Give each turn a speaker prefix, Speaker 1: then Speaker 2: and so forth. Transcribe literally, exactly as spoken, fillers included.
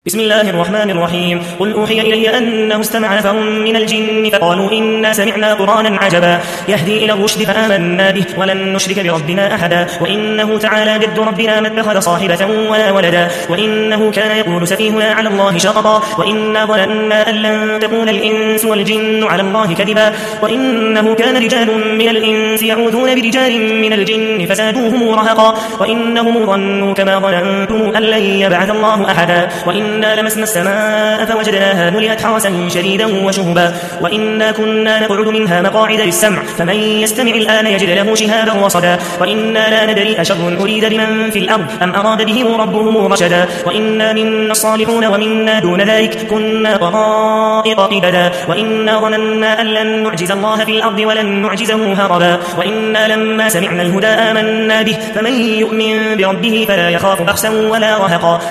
Speaker 1: بسم الله الرحمن الرحيم قل أوحي إلي أنه استمع نفر من الجن فقالوا إنا سمعنا قرآنا عجبا يهدي إلى الرشد فآمنا به ولن نشرك بربنا أحدا وإنه تعالى جد ربنا ما اتخذ صاحبة ولا ولدا وإنه كان يقول سفيهنا على الله شططا وإنا ظننا أن لن تكون الإنس والجن على الله كذبا وإنه كان رجال من الإنس يعوذون برجال من الجن فزادوهم رهقا وإنهم ظنوا كما ظننتم أن لن يبعث الله أحدا وإنا لمسنا السماء فوجدناها ملئت حرسا شديدا وشهبا وإنا كنا نقعد منها مقاعد للسمع فمن يستمع الآن يجد له شهابا رصدا وإنا لا ندري أشر أريد بمن في الأرض أم أراد بهم ربهم رشدا وإنا منا الصالحون ومنا دون ذلك كنا طرائق قددا وإنا ظننا أن لن نعجز الله في الأرض ولن نعجزه هربا وإنا لما سمعنا الهدى آمنا به فمن يؤمن بربه فلا يخاف بخسا ولا رهقا